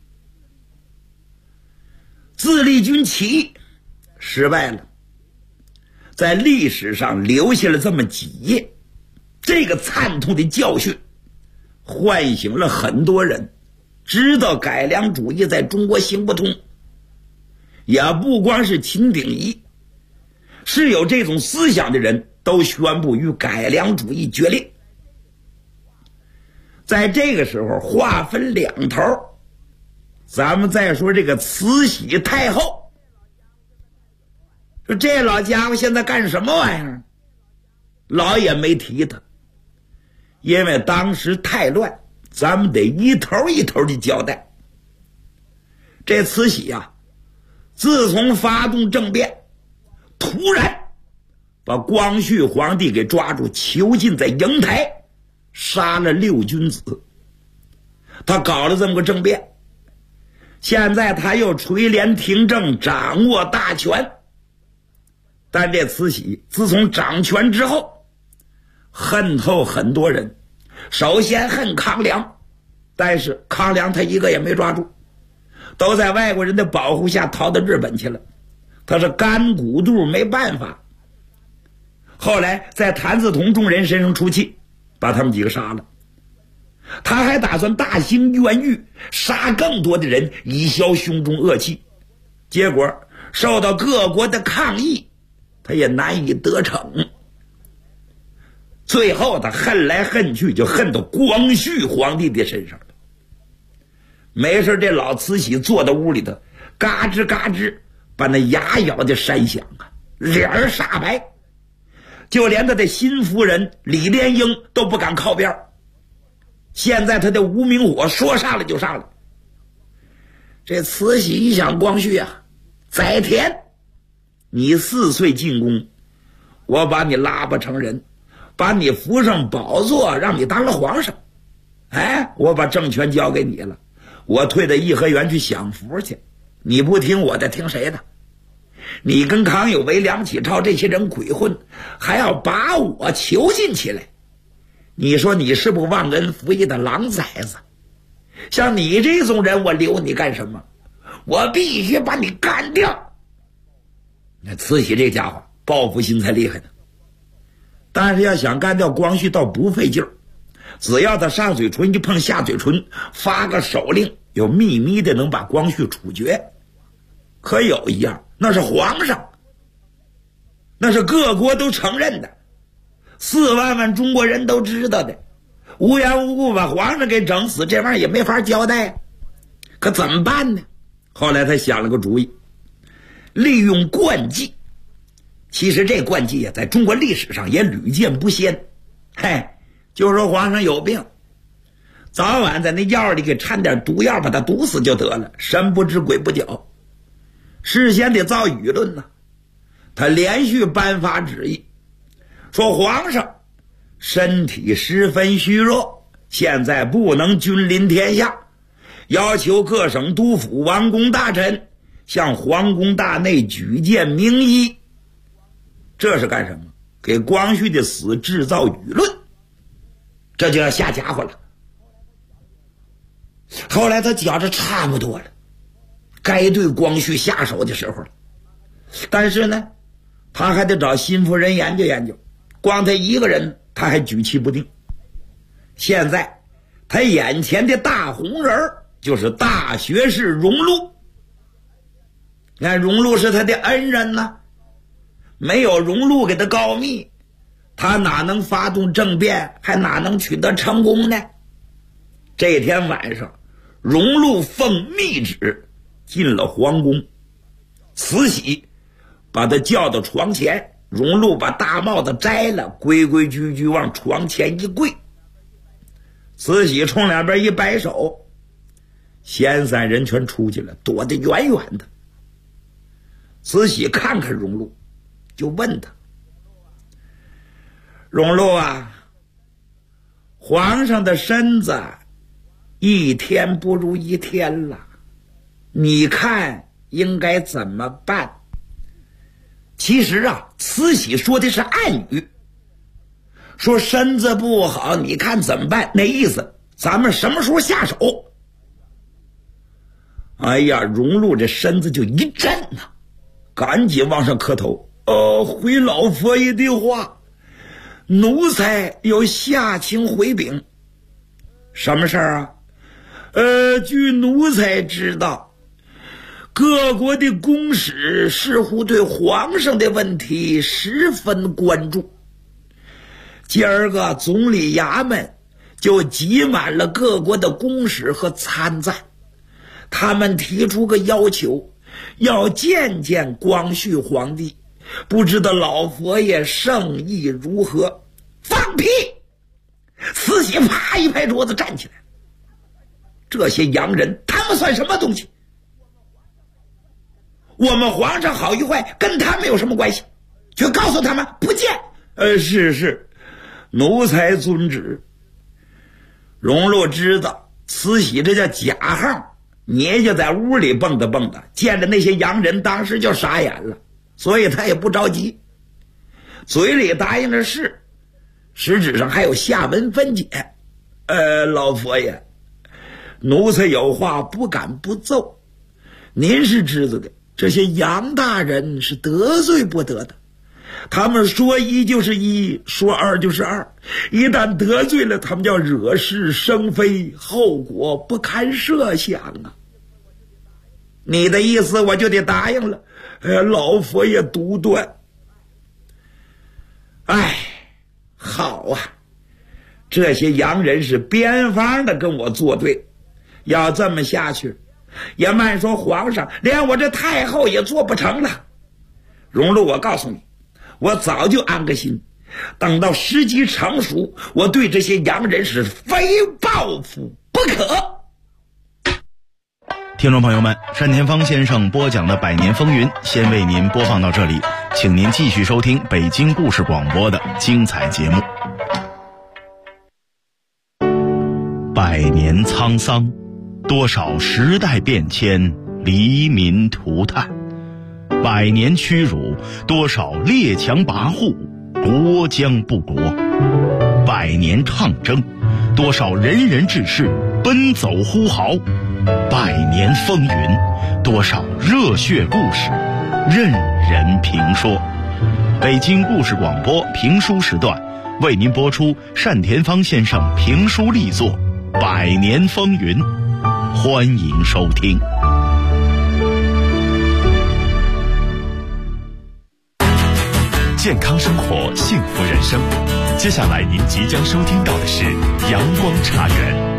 自立军起义失败了，在历史上留下了这么几页。这个惨痛的教训唤醒了很多人，知道改良主义在中国行不通。也不光是秦鼎一，是有这种思想的人都宣布与改良主义决裂。在这个时候话分两头，咱们再说这个慈禧太后，说这老家伙现在干什么玩意儿？老也没提他，因为当时太乱，咱们得一头一头的交代。这慈禧啊，自从发动政变，突然把光绪皇帝给抓住，囚禁在瀛台，杀了6君子。他搞了这么个政变，现在他又垂帘听政，掌握大权。但这慈禧自从掌权之后，恨透很多人。首先恨康梁，但是康梁他一个也没抓住，都在外国人的保护下逃到日本去了。他是干骨肚，没办法。后来在谭嗣同众人身上出气，把他们几个杀了。他还打算大兴冤狱，杀更多的人，以消胸中恶气。结果受到各国的抗议，他也难以得逞。最后他恨来恨去，就恨到光绪皇帝的身上了。没事，这老慈禧坐在屋里头，嘎吱嘎吱把那牙咬的山响啊，脸儿煞白，就连他的新夫人李莲英都不敢靠边。现在他的无名火说上来就上来。这慈禧一想，光绪啊，载田，你4岁进宫，我把你拉拔成人，把你扶上宝座，让你当了皇上。哎，我把政权交给你了，我退到颐和园去享福去。你不听我的，听谁的？你跟康有为、梁启超这些人鬼混，还要把我囚禁起来，你说你是不忘恩负义的狼崽子？像你这种人，我留你干什么？我必须把你干掉。那慈禧这家伙报复心才厉害呢。但是要想干掉光绪倒不费劲儿，只要他上嘴唇一碰下嘴唇，发个手令，有秘密的能把光绪处决。可有一样，那是皇上，那是各国都承认的，4万万中国人都知道的，无缘无故把皇上给整死，这玩意儿也没法交代。可怎么办呢？后来他想了个主意，利用灌剂。其实这灌剂啊，在中国历史上也屡见不鲜。就说皇上有病，早晚在那药里给掺点毒药，把他毒死就得了，神不知鬼不觉。事先得造舆论呢。他连续颁发旨意，说皇上身体十分虚弱，现在不能君临天下， 要求各省督府、王公大臣向皇宫大内举荐名医。这是干什么？给光绪的死制造舆论，这就要下家伙了。后来他觉着差不多了，该对光绪下手的时候了。但是呢，他还得找心腹人研究研究，光他一个人他还举棋不定。现在他眼前的大红人就是大学士荣禄。你看荣禄是他的恩人呢，没有荣禄给他告密，他哪能发动政变，还哪能取得成功呢？这天晚上，荣禄奉密旨进了皇宫，慈禧把他叫到床前，荣禄把大帽子摘了，规规矩矩往床前一跪。慈禧冲两边一摆手，闲散人全出去了，躲得远远的。慈禧看看荣禄，就问他：荣禄啊，皇上的身子一天不如一天了，你看应该怎么办？其实啊，慈禧说的是暗语，说身子不好，你看怎么办？那意思咱们什么时候下手？哎呀，荣禄这身子就一震呐，赶紧往上磕头。回老佛爷的话，奴才有下情回禀。什么事儿啊？据奴才知道，各国的公使似乎对皇上的问题十分关注。今儿个总理衙门就挤满了各国的公使和参赞，他们提出个要求，要见见光绪皇帝，不知道老佛爷圣意如何？放屁！慈禧啪一拍桌子站起来，这些洋人他们算什么东西？我们皇上好与坏跟他们有什么关系？去告诉他们不见。是，奴才遵旨。荣禄知道慈禧这叫假号，你就在屋里蹦跶蹦跶，见着那些洋人当时就傻眼了，所以他也不着急，嘴里答应着是，实质上还有下文分解。老佛爷，奴才有话不敢不奏。您是知道的，这些洋大人是得罪不得的，他们说一就是一，说二就是二，一旦得罪了，他们叫惹是生非，后果不堪设想啊。你的意思我就得答应了，老佛爷独断。好啊，这些洋人是边防的跟我作对，要这么下去，也慢说皇上，连我这太后也做不成了。荣禄，我告诉你，我早就安个心，等到时机成熟，我对这些洋人是非报复不可。 听众朋友们，单田芳先生播讲的《百年风云》先为您播放到这里，请您继续收听北京故事广播的精彩节目。百年沧桑，多少时代变迁，黎民涂炭；百年屈辱，多少列强跋扈，国将不国；百年抗争，多少仁人志士奔走呼号；百年风云，多少热血故事任人评说。北京故事广播评书时段为您播出单田芳先生评书力作《百年风云》，欢迎收听。 健康生活，幸福人生。接下来您即将收听到的是阳光茶园。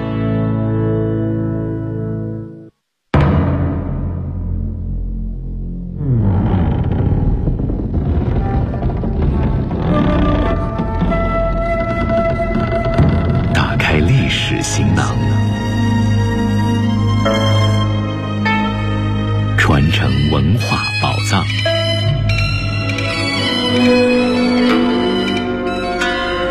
打开历史行囊，传承文化宝藏。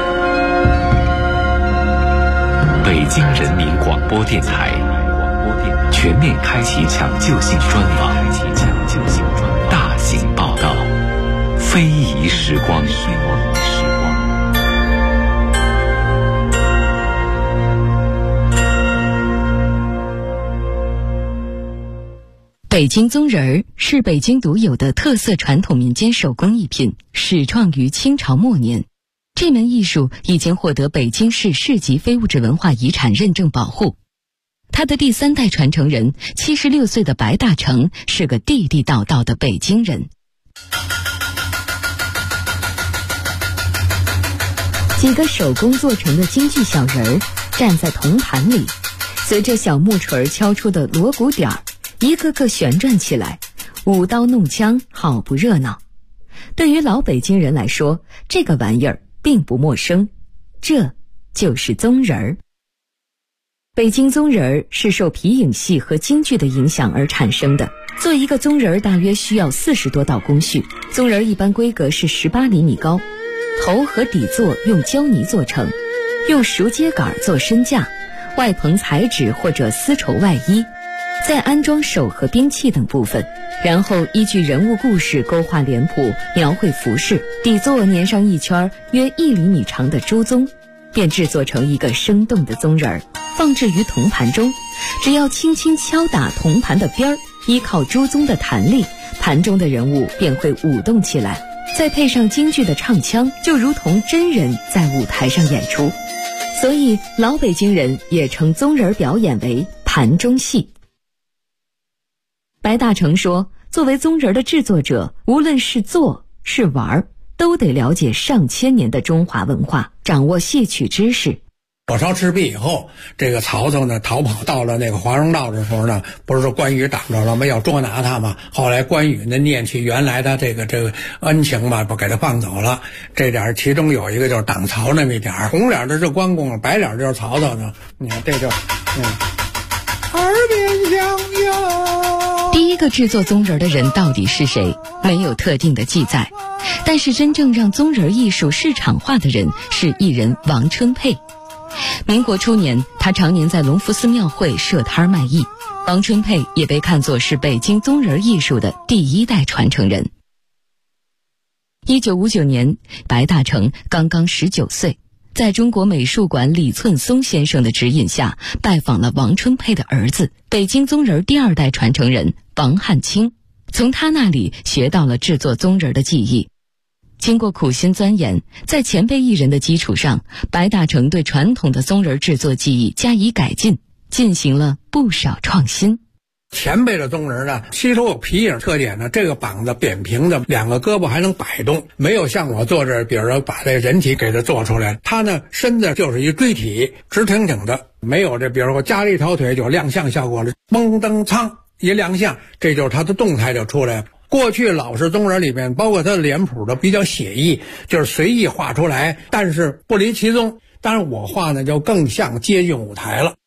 北京人民广播电台。 全面开启抢救性专访，大型报道，非遗时光。 北京宗人儿是北京独有的特色传统民间手工艺品，始创于清朝末年。这门艺术已经获得北京市市级非物质文化遗产认证保护。他的第3代传承人76岁的白大成是个地地道道的北京人。几个手工做成的京剧小人儿站在铜盘里，随着小木锤敲出的锣鼓点儿，一个个旋转起来，舞刀弄枪，好不热闹。对于老北京人来说，这个玩意儿并不陌生，这就是宗人儿。北京宗人儿是受皮影戏和京剧的影响而产生的。做一个宗人儿大约需要40多道工序，宗人儿一般规格是18厘米高，头和底座用胶泥做成，用熟秸秆做身架，外棚彩纸或者丝绸外衣，再安装手和兵器等部分，然后依据人物故事勾画脸谱，描绘服饰，底座粘上一圈约1厘米长的朱宗，便制作成一个生动的宗人儿，放置于铜盘中。只要轻轻敲打铜盘的边儿，依靠朱宗的弹力，盘中的人物便会舞动起来，再配上京剧的唱腔，就如同真人在舞台上演出。所以老北京人也称宗人表演为盘中戏。白大成说，作为宗人的制作者，无论是做是玩，都得了解上千年的中华文化，掌握戏曲知识。 火烧赤壁以后，这个曹操呢逃跑到了那个华容道的时候呢，不是说关羽挡着了吗？要捉拿他嘛。后来关羽呢念起原来的这个恩情嘛，不给他放走了。这点其中有一个就是挡曹那么一点，红脸的是关公，白脸就是曹操呢。你看这就耳边响哟。 第一个制作宗人的人到底是谁？没有特定的记载。但是真正让宗人艺术市场化的人是艺人王春佩。民国初年，他常年在隆福寺庙会设摊卖艺。王春佩也被看作是北京宗人艺术的第1代传承人。1959年，白大成刚刚19岁，在中国美术馆李寸松先生的指引下，拜访了王春佩的儿子，北京宗人第2代传承人王汉卿，从他那里学到了制作宗人的技艺。经过苦心钻研，在前辈艺人的基础上，白大成对传统的宗人制作技艺加以改进，进行了不少创新。 前辈的宗人呢，吸收有皮影特点呢，这个膀子扁平的，2个胳膊还能摆动，没有像我做这，比如说把这人体给它做出来，他呢身子就是一锥体，直挺挺的，没有这比如说加了一条腿就亮相效果了，嘣噔噌一亮相，这就是他的动态就出来了。过去老式宗人里面，包括他的脸谱的比较写意，就是随意画出来，但是不离其宗。当然我画呢就更像接近舞台了。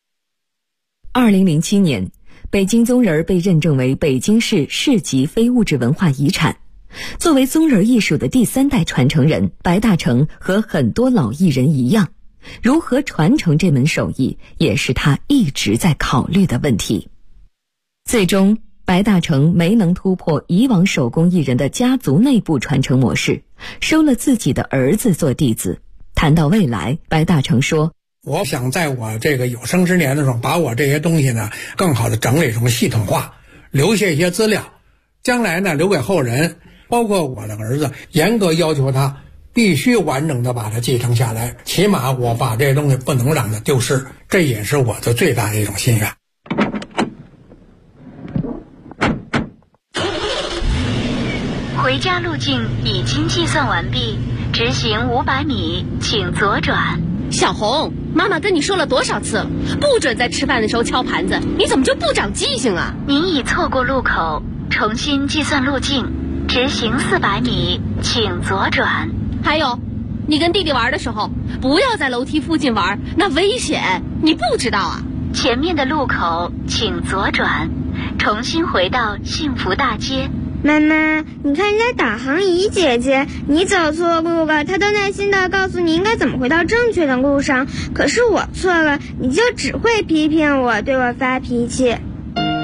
2007年，北京宗人被认证为北京市市级非物质文化遗产。作为宗人艺术的第3代传承人，白大成和很多老艺人一样，如何传承这门手艺，也是他一直在考虑的问题。最终白大成没能突破以往手工艺人的家族内部传承模式，收了自己的儿子做弟子。谈到未来，白大成说， 我想在我这个有生之年的时候，把我这些东西呢更好的整理成系统化，留下一些资料，将来呢留给后人，包括我的儿子，严格要求他必须完整的把它继承下来，起码我把这些东西不能让它丢失，这也是我的最大的一种心愿。 回家路径已经计算完毕，直行500米，请左转。 小红，妈妈跟你说了多少次了，不准在吃饭的时候敲盘子，你怎么就不长记性啊？ 您已错过路口，重新计算路径，直行400米，请左转。 还有，你跟弟弟玩的时候，不要在楼梯附近玩，那危险，你不知道啊？ 前面的路口请左转，重新回到幸福大街。 妈妈，你看人家导航仪姐姐，你走错路了，她都耐心的告诉你应该怎么回到正确的路上，可是我错了，你就只会批评我，对我发脾气。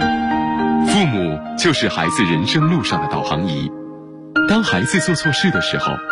父母就是孩子人生路上的导航仪。当孩子做错事的时候，